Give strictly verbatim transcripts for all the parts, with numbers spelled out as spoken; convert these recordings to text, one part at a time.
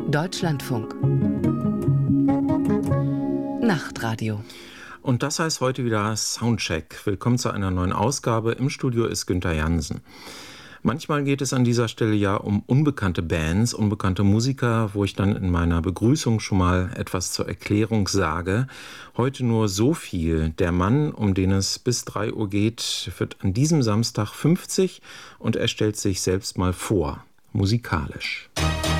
Deutschlandfunk. Nachtradio. Und das heißt heute wieder Soundcheck. Willkommen zu einer neuen Ausgabe. Im Studio ist Günther Jansen. Manchmal geht es an dieser Stelle ja um unbekannte Bands, unbekannte Musiker, wo ich dann in meiner Begrüßung schon mal etwas zur Erklärung sage. Heute nur so viel. Der Mann, um den es bis drei Uhr geht, wird an diesem Samstag fünfzig und er stellt sich selbst mal vor, musikalisch.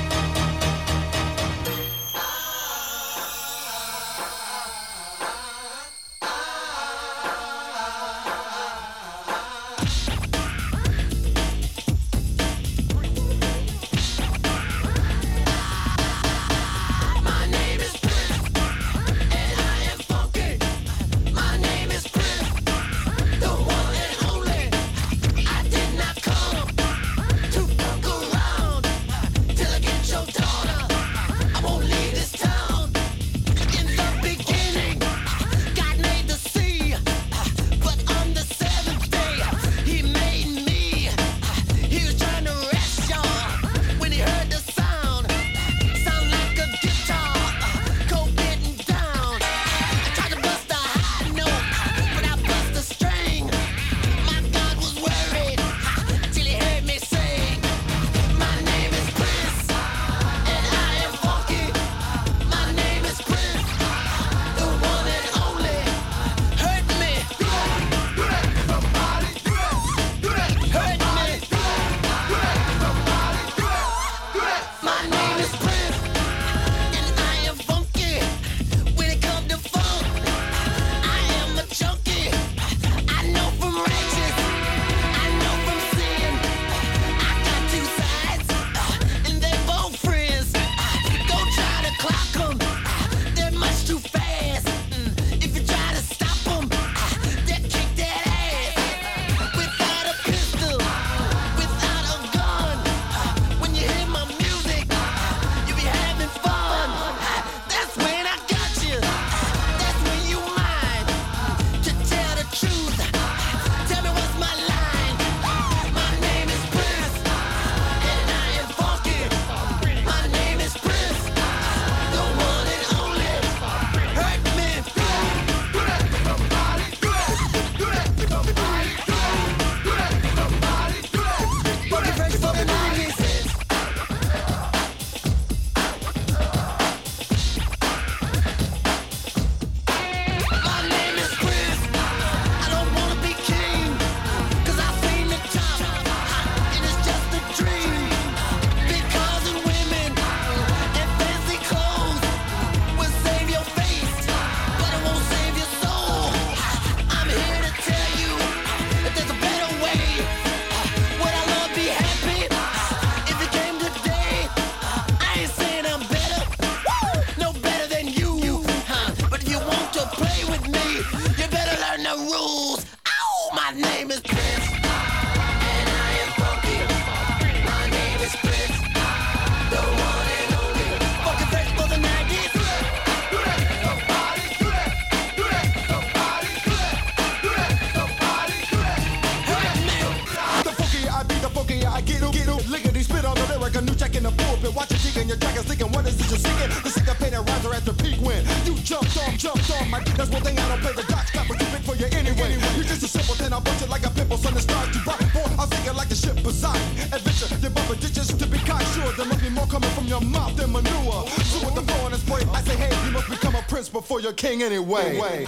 Before you're king anyway. anyway.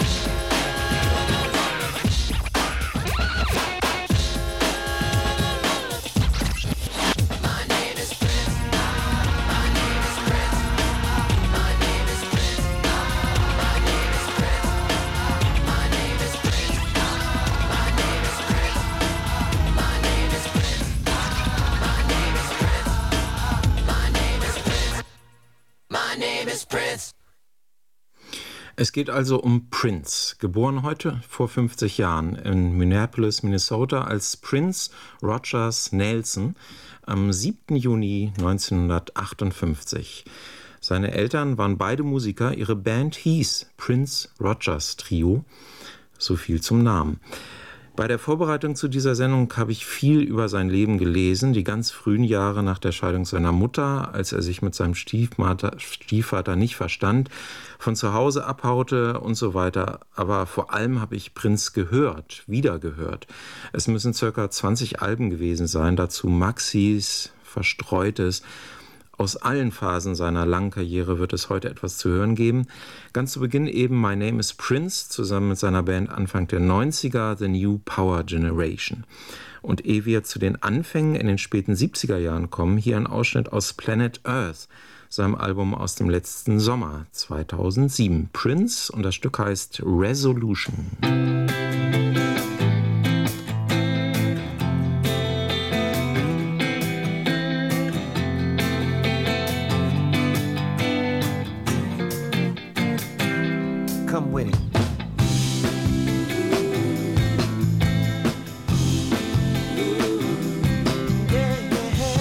Es geht also um Prince, geboren heute vor fünfzig Jahren in Minneapolis, Minnesota als Prince Rogers Nelson am siebten Juni neunzehnhundertachtundfünfzig. Seine Eltern waren beide Musiker, ihre Band hieß Prince Rogers Trio, so viel zum Namen. Bei der Vorbereitung zu dieser Sendung habe ich viel über sein Leben gelesen, die ganz frühen Jahre nach der Scheidung seiner Mutter, als er sich mit seinem Stiefvater, Stiefvater nicht verstand, von zu Hause abhaute und so weiter. Aber vor allem habe ich Prince gehört, wieder gehört. Es müssen circa zwanzig Alben gewesen sein, dazu Maxis, Verstreutes. Aus allen Phasen seiner langen Karriere wird es heute etwas zu hören geben. Ganz zu Beginn eben My Name is Prince, zusammen mit seiner Band Anfang der neunziger, The New Power Generation. Und ehe wir zu den Anfängen in den späten siebziger Jahren kommen, hier ein Ausschnitt aus Planet Earth, seinem Album aus dem letzten Sommer zweitausendsieben. Prince, und das Stück heißt Resolution. Come with it. Yeah, yeah.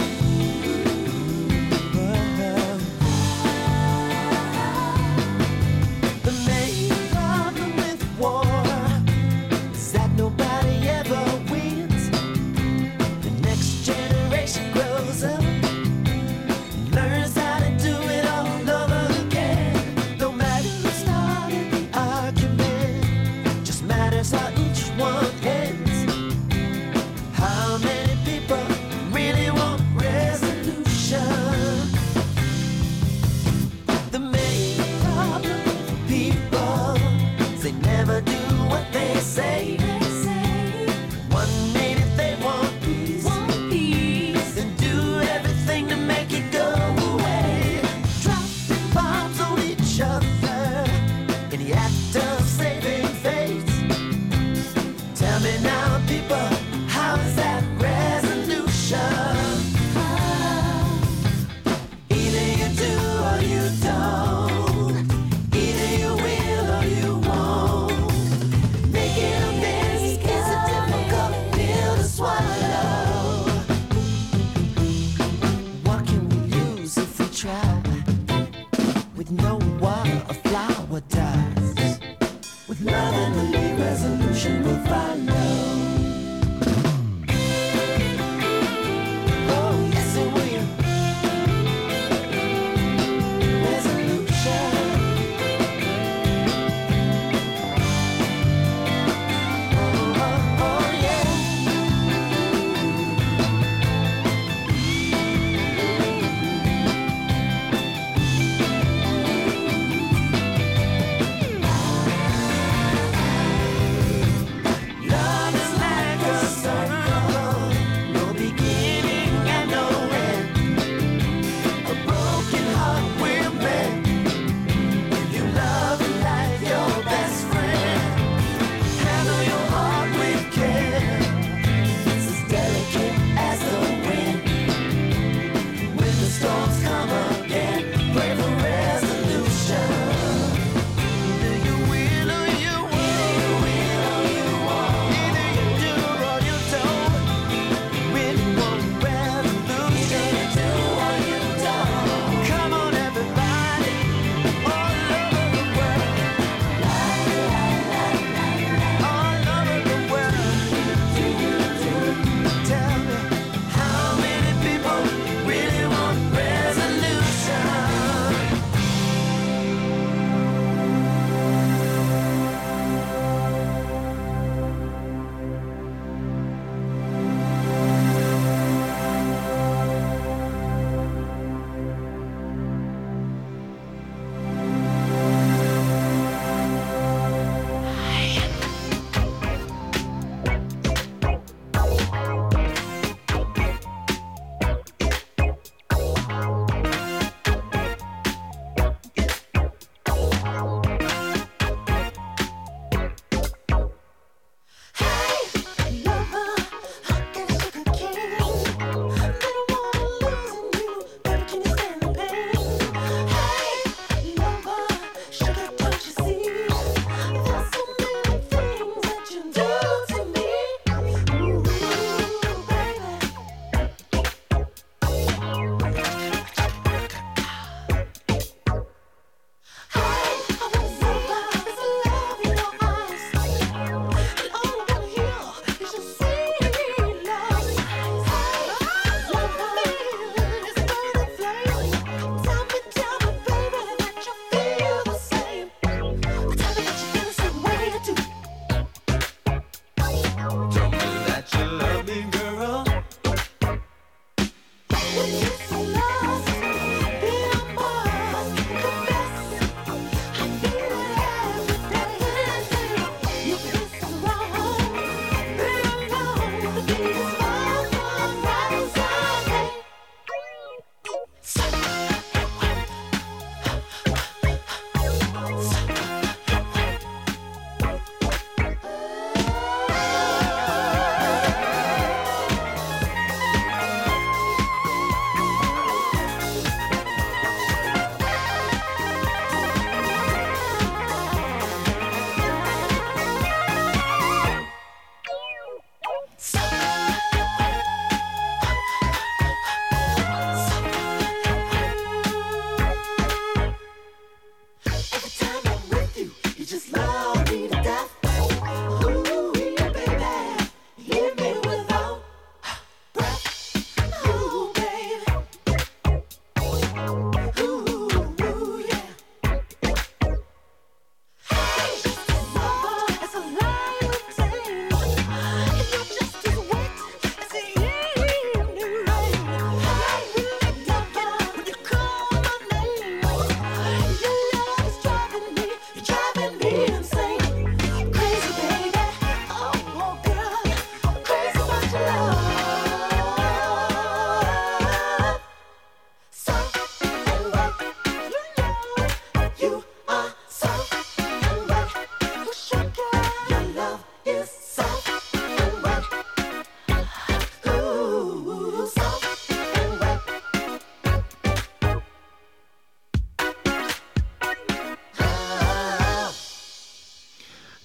The main problem with war is that nobody ever wins. The next generation grows up, learns how to do it all over again. No matter who started the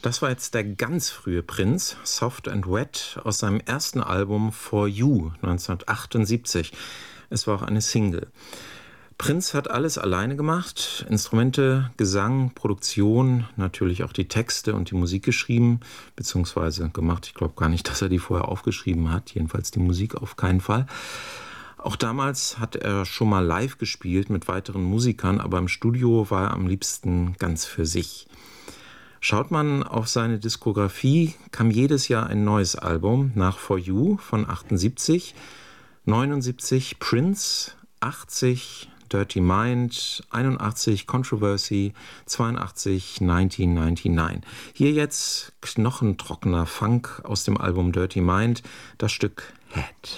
Das war jetzt der ganz frühe Prince, Soft and Wet, aus seinem ersten Album For You neunzehnhundertachtundsiebzig. Es war auch eine Single. Prince hat alles alleine gemacht, Instrumente, Gesang, Produktion, natürlich auch die Texte und die Musik geschrieben, beziehungsweise gemacht. Ich glaube gar nicht, dass er die vorher aufgeschrieben hat, jedenfalls die Musik auf keinen Fall. Auch damals hat er schon mal live gespielt mit weiteren Musikern, aber im Studio war er am liebsten ganz für sich. Schaut man auf seine Diskografie, kam jedes Jahr ein neues Album nach For You von achtundsiebzig, neunundsiebzig Prince, achtzig Dirty Mind, einundachtzig Controversy, zweiundachtzig neunzehnhundertneunundneunzig. Hier jetzt knochentrockener Funk aus dem Album Dirty Mind, das Stück Head.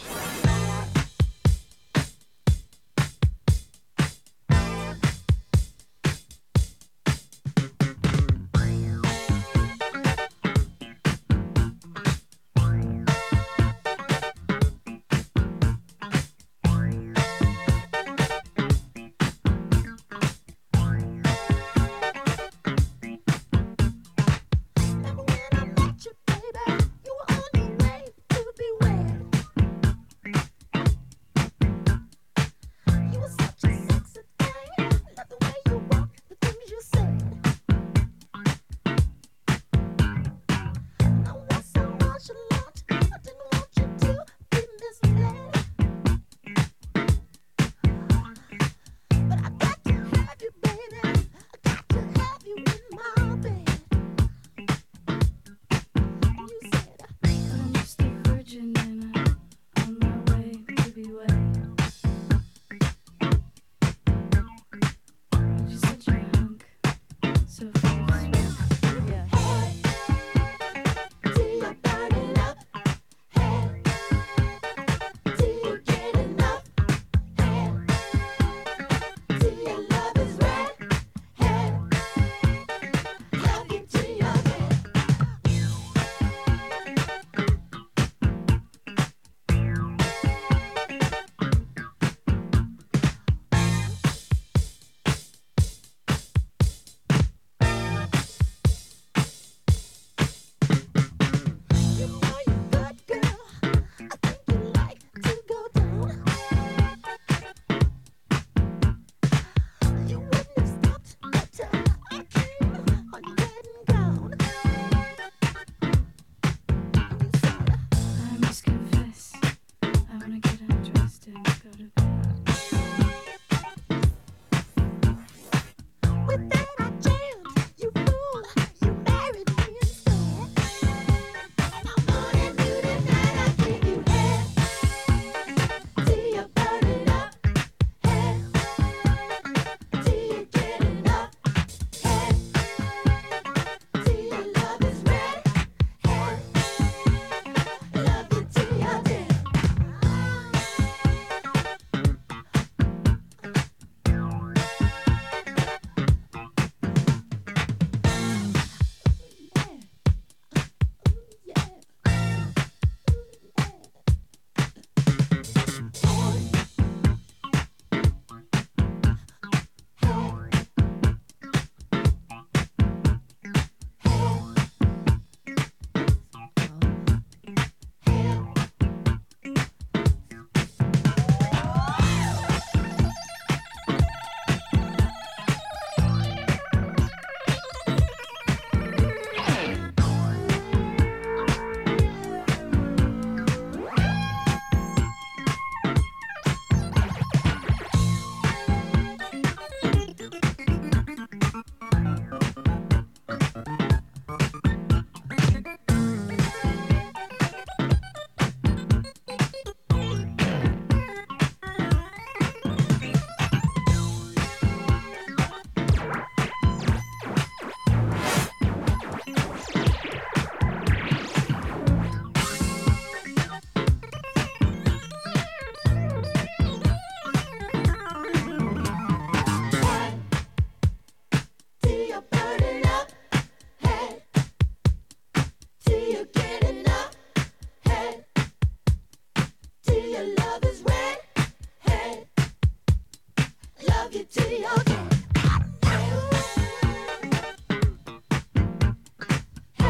Hey!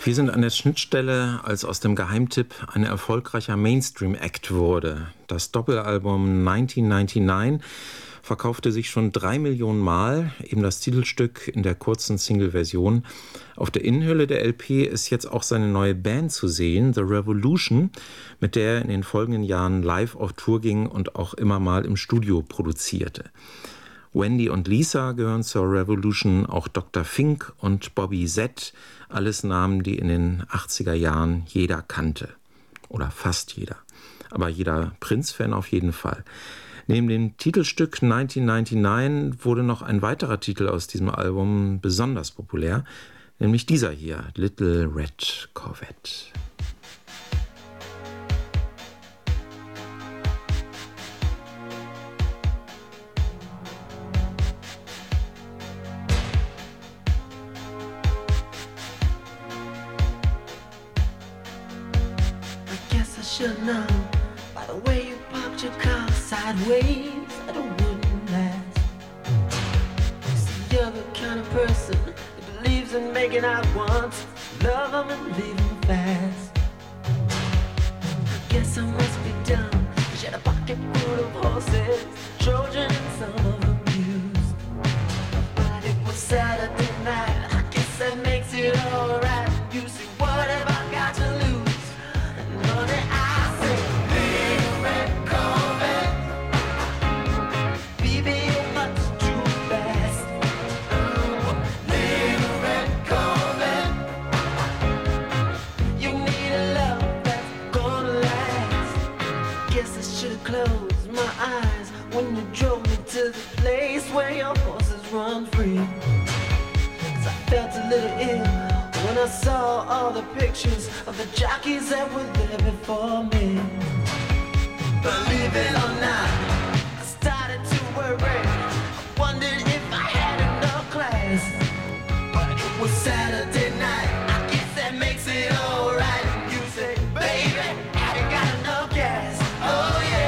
Wir sind an der Schnittstelle, als aus dem Geheimtipp ein erfolgreicher Mainstream-Act wurde. Das Doppelalbum neunzehnhundertneunundneunzig verkaufte sich schon drei Millionen Mal, eben das Titelstück in der kurzen Single-Version. Auf der Innenhülle der L P ist jetzt auch seine neue Band zu sehen, The Revolution, mit der er in den folgenden Jahren live auf Tour ging und auch immer mal im Studio produzierte. Wendy und Lisa gehören zur Revolution, auch Doktor Fink und Bobby Z, alles Namen, die in den achtziger Jahren jeder kannte. Oder fast jeder. Aber jeder Prince-Fan auf jeden Fall. Neben dem Titelstück neunzehnhundertneunundneunzig wurde noch ein weiterer Titel aus diesem Album besonders populär, nämlich dieser hier, Little Red Corvette. Should know by the way you parked your car sideways that it wouldn't last. See, you're the kind of person that believes in making out once, love them and leave them fast. I guess I must be dumb. She had a pocket full of horses, Trojan and some of them used. But it was Saturday night, I guess that makes it alright. You see, what have I got to lose? And honey, I close my eyes when you drove me to the place where your horses run free. 'Cause I felt a little ill when I saw all the pictures of the jockeys that were there before me. Believe it or not, I started to worry. I wondered if I had enough class. But it was Saturday night, I guess that makes it alright. You say, baby, have you got enough gas? Oh yeah.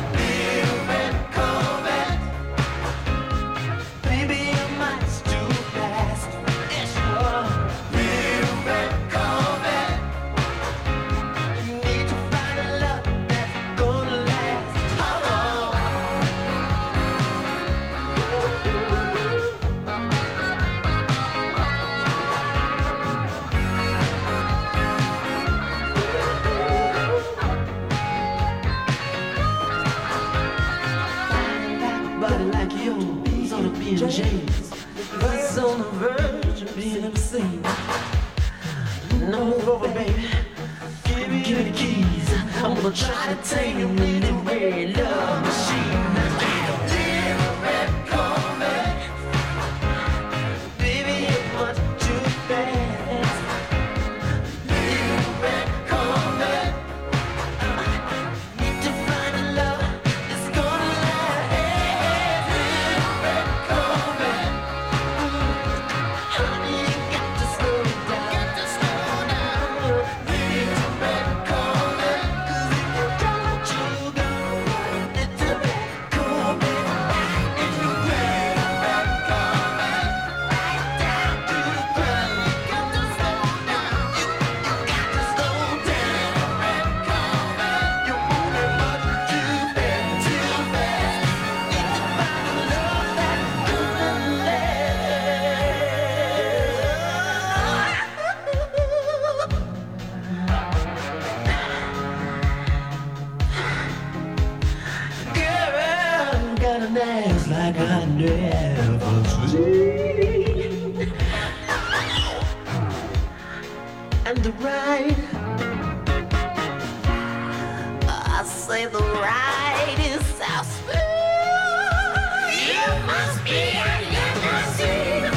James, he's on the verge of being obscene. Now move over, baby. Give me, give me the keys. I'm gonna try to tame you in the red love machine. Little red Corvette, baby, you're much too fast. Little red Corvette, need to find a love that's gonna last. Little red Corvette, honey, you got to slow down. Got to slow down. Little red Corvette, 'cause if you don't, you go. Little red Corvette, if you red, red Corvette, right down to the ground. You got to slow down. You, you got to slow down. Red Corvette, you're moving much too fast, too fast. Need to find a love that's gonna last. Girl, got an ass like I never seen. And the ride, I say the ride is so smooth. You must be a limousine.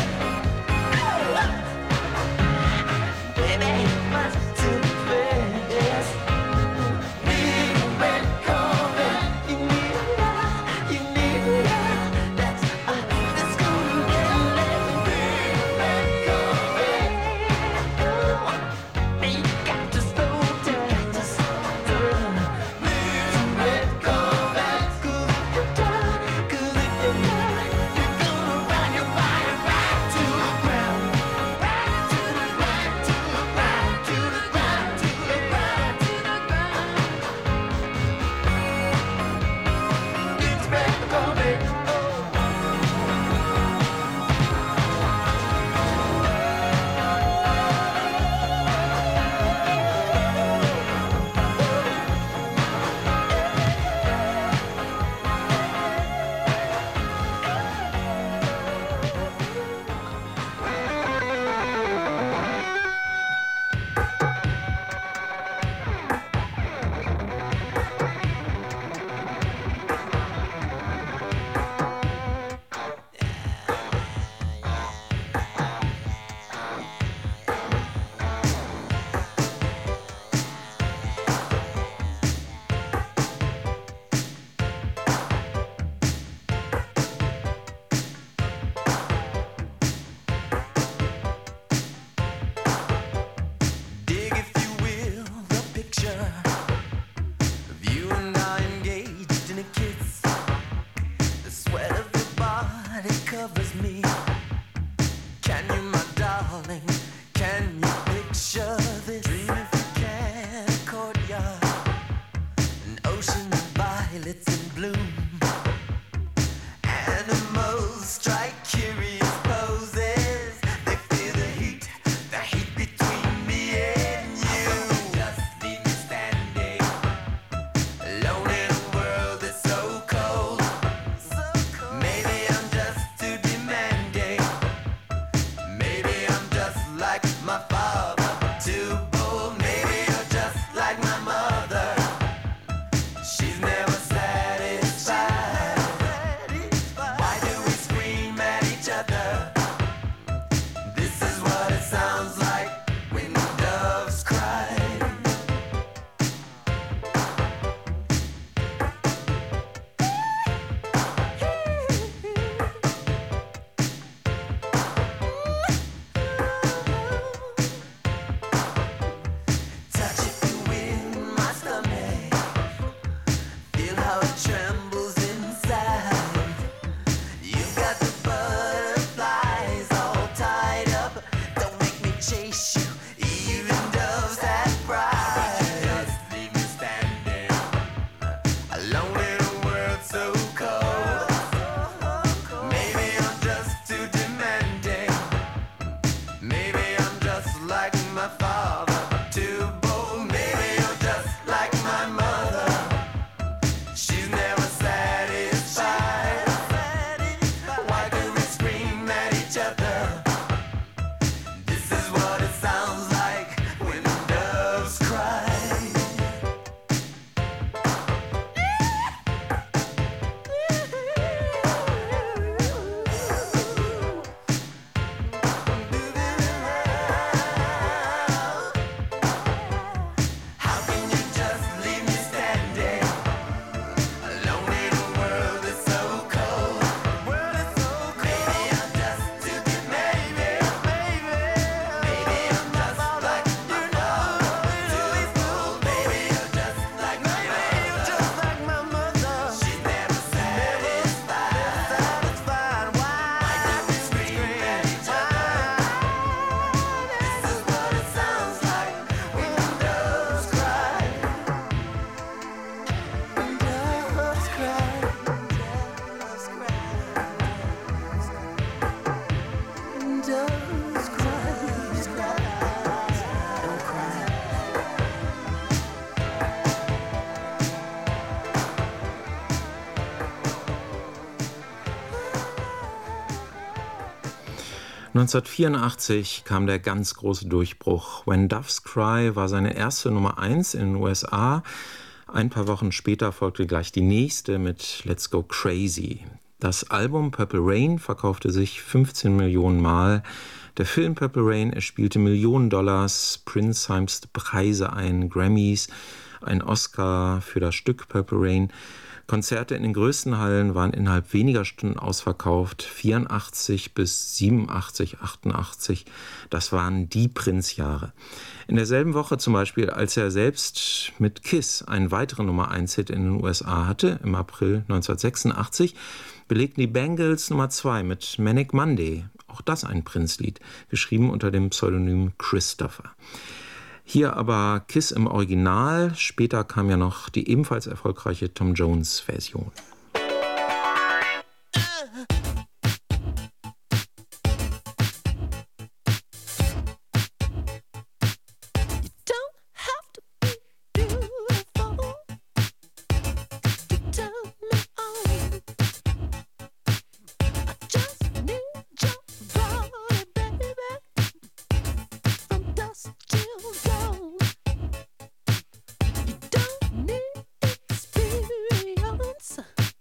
Baby, much too fast. Little red Corvette, you need a love, you need a love that's uh, that's gonna last. Little red Corvette, oh, you got to slow down, got to slow down. Little red Corvette, 'cause if you're done, 'cause if you're done, you're gonna violets in bloom. Animals strike curious poses. They feel the heat, the heat between me and you. Just leave me standing alone in a world that's so cold. Maybe I'm just too demanding. Maybe I'm just like my father, too bold. Maybe you're just like my mother. She's never satisfied. Why do we scream at each other? This is what it sounds like when doves cry. Touch it in my stomach. Feel how it trembles inside. You've got the butterflies all tied up. Don't make me chase you. Even doves have pride. Just leave me standing alone in a world so cold. Maybe I'm just too demanding. Maybe I'm just like my father, too bold. Maybe you're just like my mother. She's never satisfied. Why do we scream at each other? This is what it sounds like when doves cry. How can you just leave me standing alone in a world that's so cold? World is so cold. Maybe I'm just too demanding. Maybe I'm just like my father, too bold. Maybe you're just like my mother. She's never satisfied. Why do we scream at each other? This is what it sounds like when doves cry. Doves cry. Doves cry. Doves cry. Don't cry. neunzehnhundertvierundachtzig kam der ganz große Durchbruch. When Doves Cry war seine erste Nummer eins in den U S A. Ein paar Wochen später folgte gleich die nächste mit Let's Go Crazy. Das Album Purple Rain verkaufte sich fünfzehn Millionen Mal. Der Film Purple Rain erspielte Millionen Dollars. Prince heimste Preise ein, Grammys, ein Oscar für das Stück Purple Rain. Konzerte in den größten Hallen waren innerhalb weniger Stunden ausverkauft. vierundachtzig bis siebenundachtzig, achtundachtzig, das waren die Prince-Jahre. In derselben Woche zum Beispiel, als er selbst mit Kiss einen weiteren Nummer eins Hit in den U S A hatte, im April neunzehnhundertsechsundachtzig, belegten die Bangles Nummer zwei mit Manic Monday. Auch das ein Prince-Lied, geschrieben unter dem Pseudonym Christopher. Hier aber Kiss im Original, später kam ja noch die ebenfalls erfolgreiche Tom Jones-Version. Experience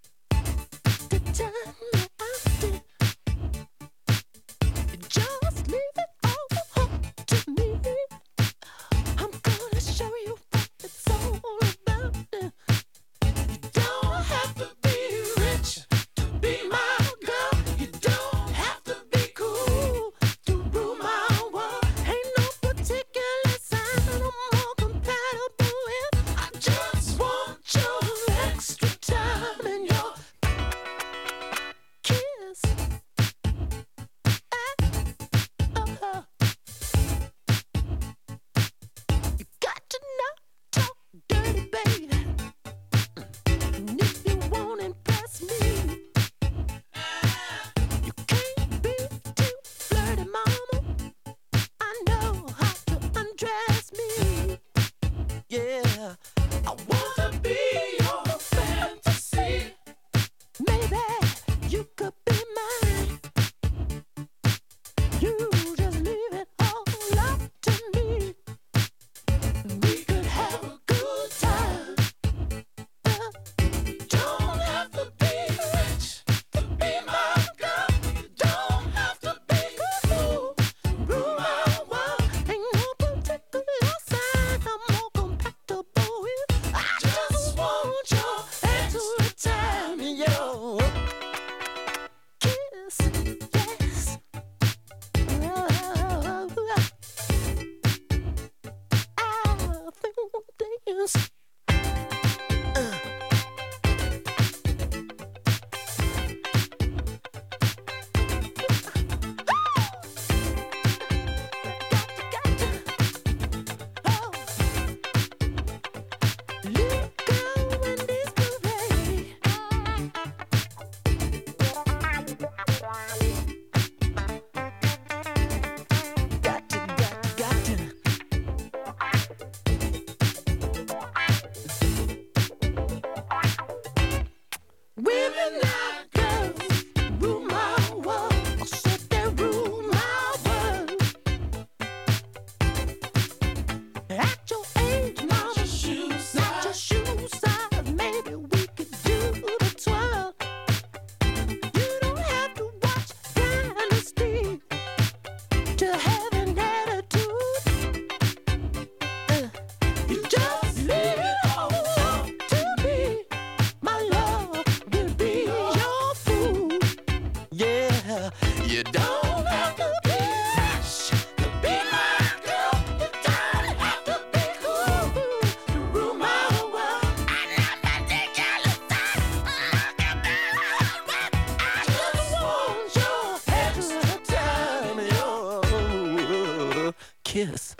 Kiss.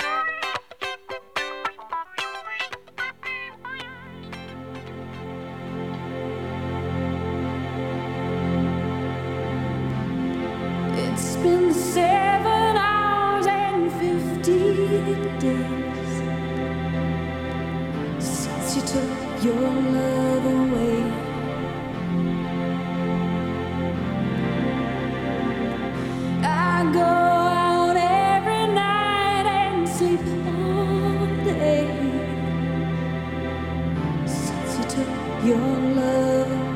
It's been seven hours and fifteen days since you took your love away. I go out every night and sleep all day since you took your love away.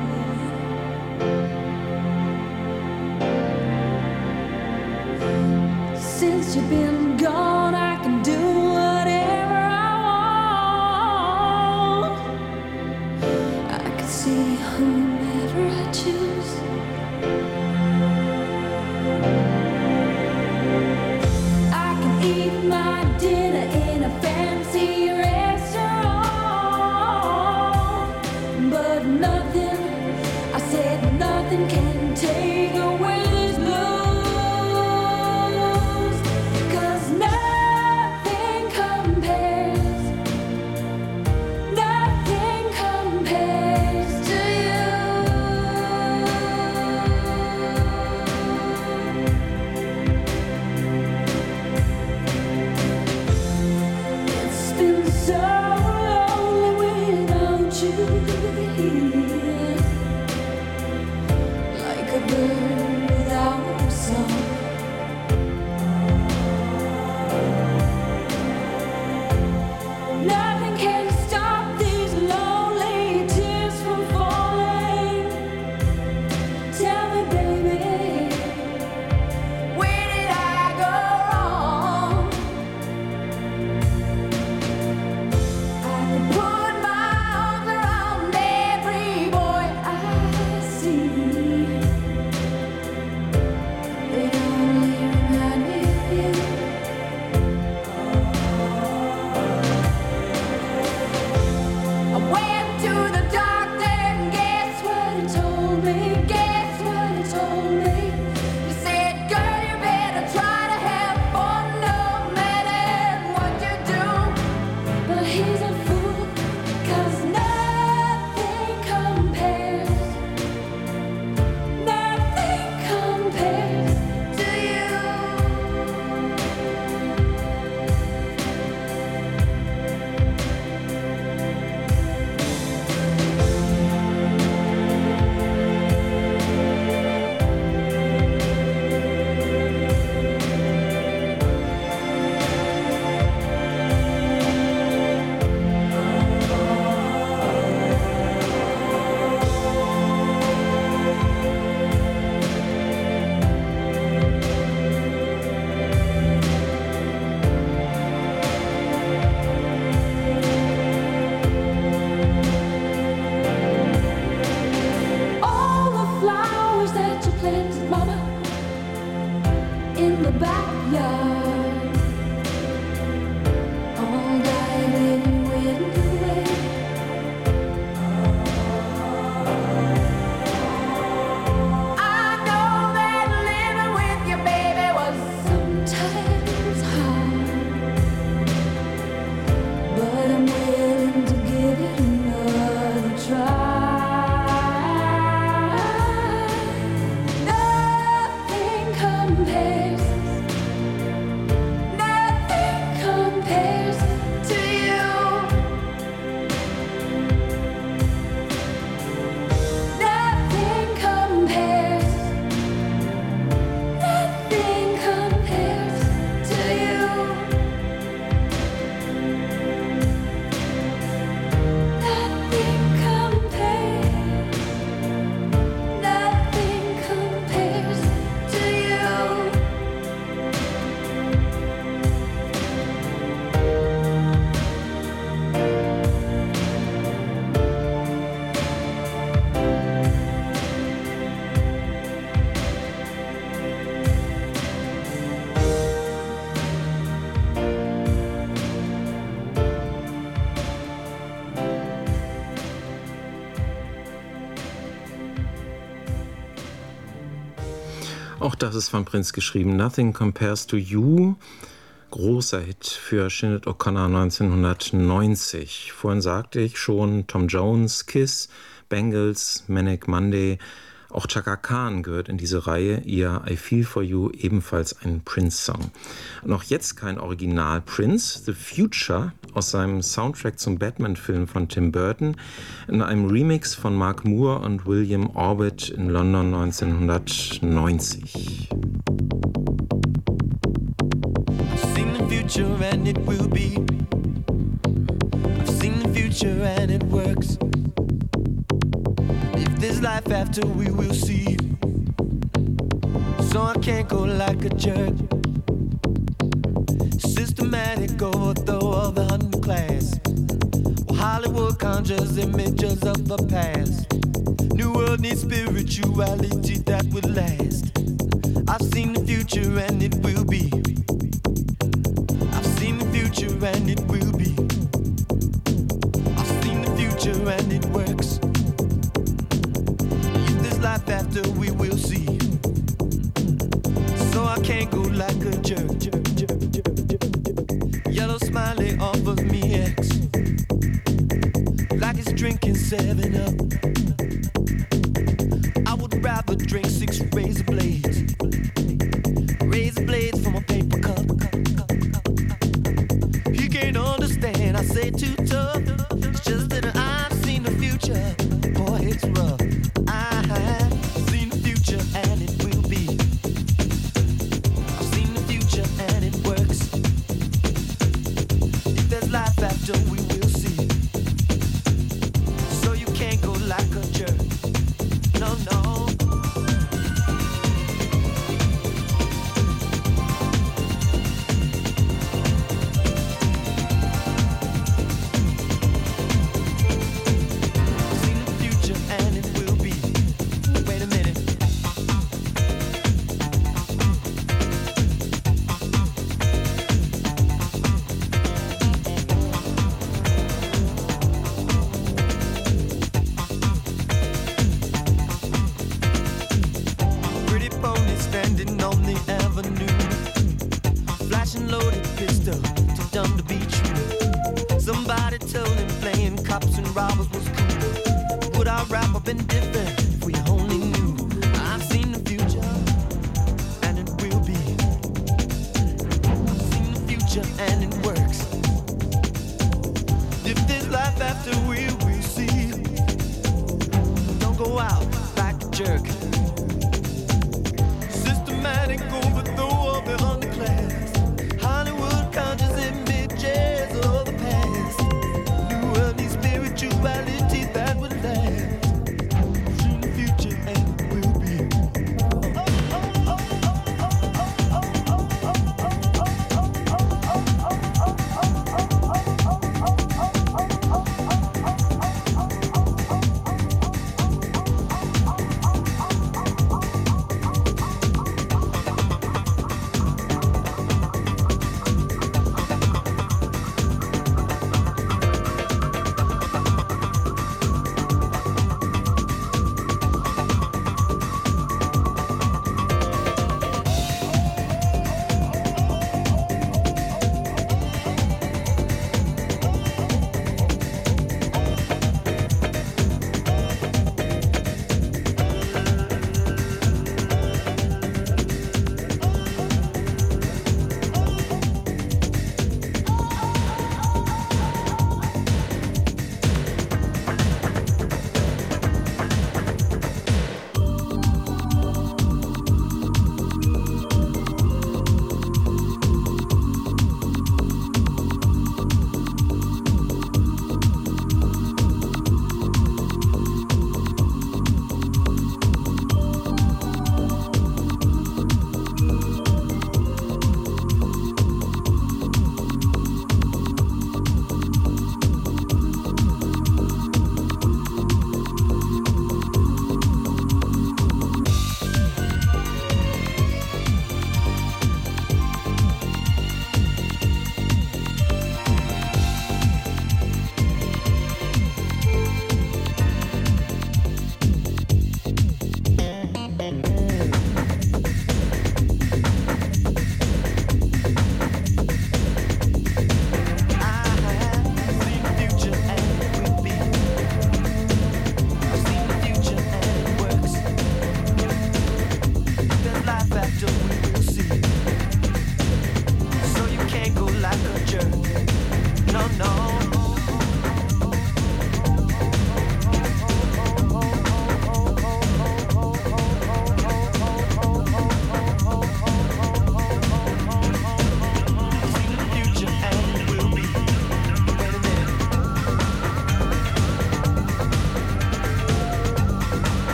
Since you've been gone, I can do whatever I want. I can see whomever I choose. I can eat my dinner in a fancy restaurant, but nothing, I said nothing can take away this blues. Like a bird Auch das ist von Prince geschrieben. Nothing Compares to You. Großer Hit für Sinead O'Connor neunzehnhundertneunzig. Vorhin sagte ich schon, Tom Jones, Kiss, Bangles, Manic Monday. Auch Chaka Khan gehört in diese Reihe. Ihr I Feel For You, ebenfalls ein Prince-Song. Und auch jetzt kein Original Prince. The Future aus seinem Soundtrack zum Batman-Film von Tim Burton in einem Remix von Mark Moore und William Orbit in London neunzehnhundertneunzig. I've seen the future and it will be. I've seen the future and it works. If there's life after, we will see. So I can't go like a jerk. Systematic overthrow of the underclass. Well, Hollywood conjures images of the past. New world needs spirituality that will last. I've seen the future and it will be. I've seen the future and it will be. I've seen the future and it works. If there's life after, we will see. So I can't go like a jerk. Yellow smiley offers me X, like it's drinking seven up. I would rather drink six razor blades, razor blades from a paper cup. He can't understand, I say too tough. It's just that I've seen the future, boy it's rough. I've seen the future and it will be. I've seen the future and it works. If there's life after, we will see. So you can't go like a jerk. No, no. I've seen the future and it will be. Wait a minute. Pretty pony standing on the avenue, flashing loaded pistol, too dumb to be true. Somebody told him playing cops and robbers was cool. Would our rap have been different if we only knew? I've seen the future and it will be. I've seen the future and it works. If there's life after, we will see. Don't go out like a jerk. Systematic overthrow of the underclass. Hollywood conjures images of the past. New world needs spirituality that would last. Seen the future and it will be.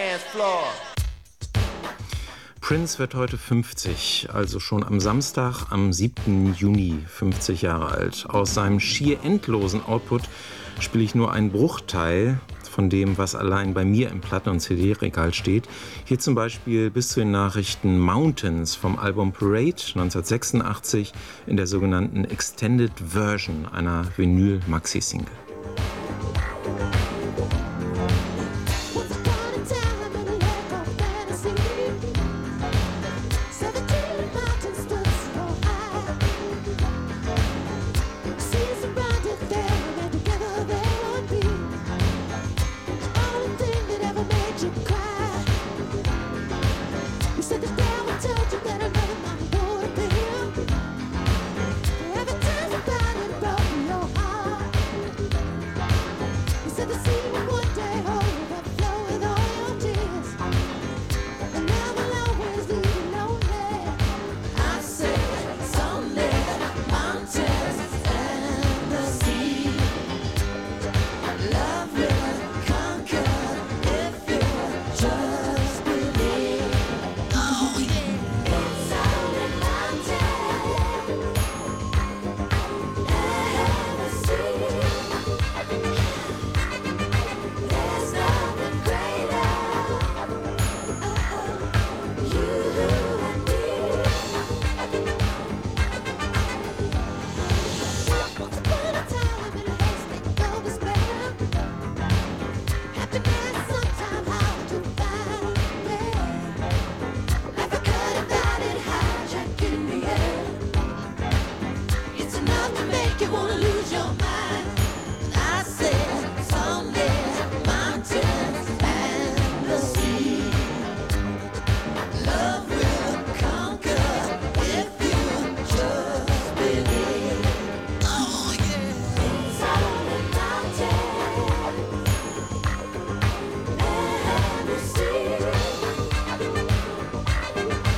dance floor. Prince wird heute fünfzig, also schon am Samstag, am siebten Juni, fünfzig Jahre alt. Aus seinem schier endlosen Output spiele ich nur einen Bruchteil von dem, was allein bei mir im Platten- und C D-Regal steht. Hier zum Beispiel bis zu den Nachrichten Mountains vom Album Parade neunzehnhundertsechsundachtzig in der sogenannten Extended Version einer Vinyl-Maxi-Single.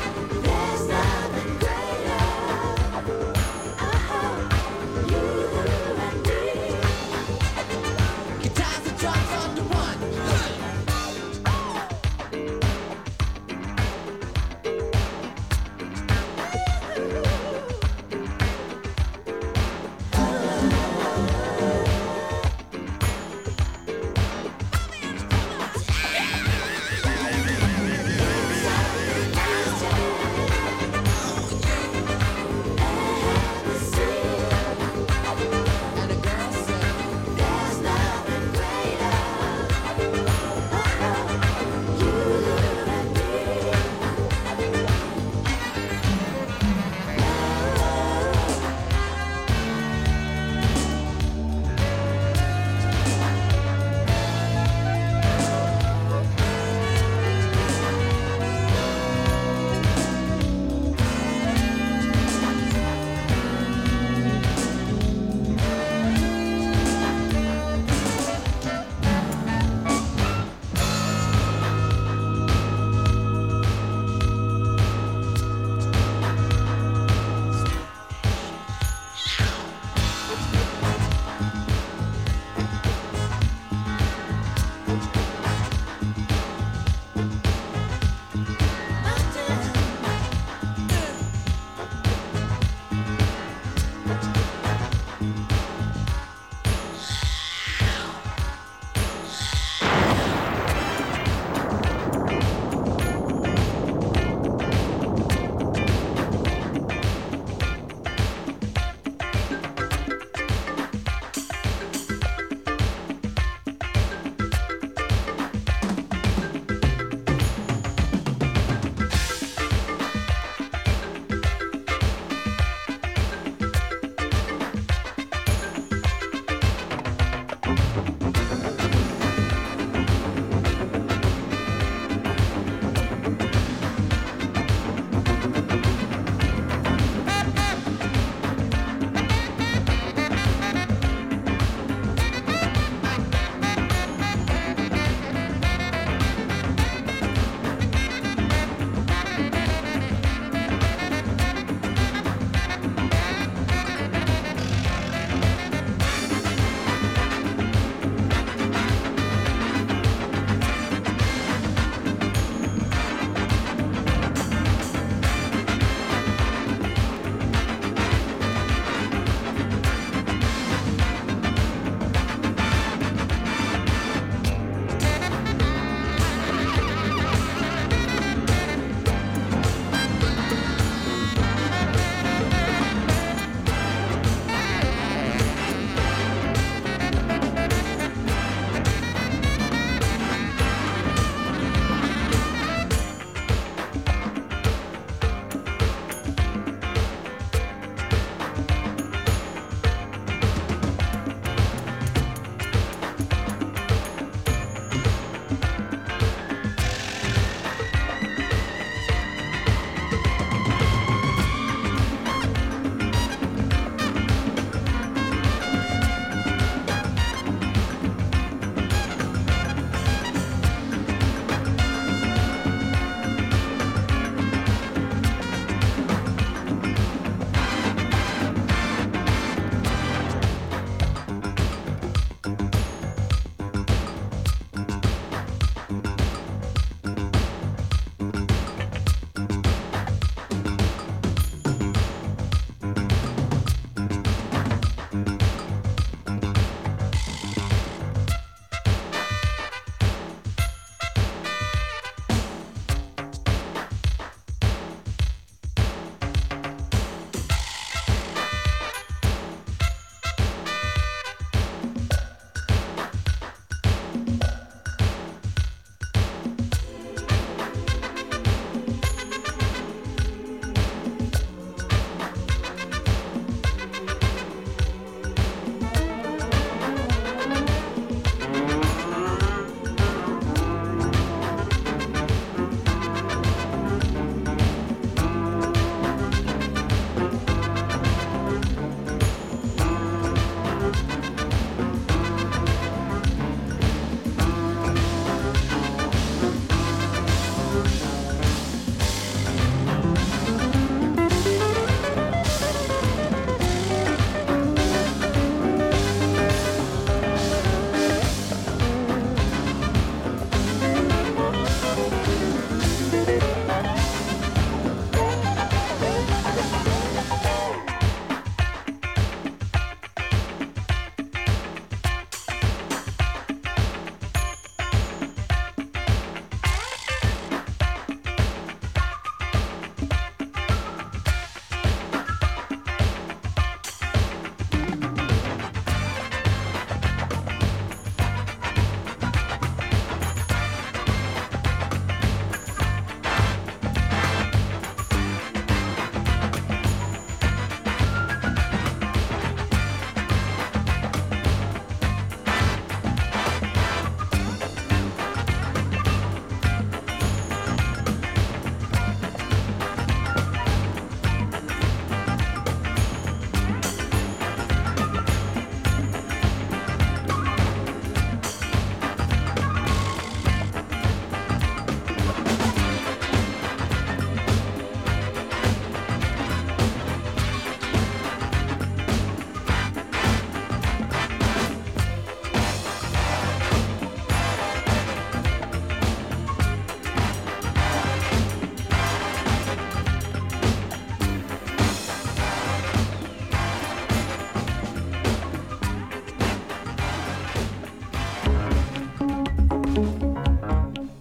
You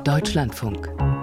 Deutschlandfunk.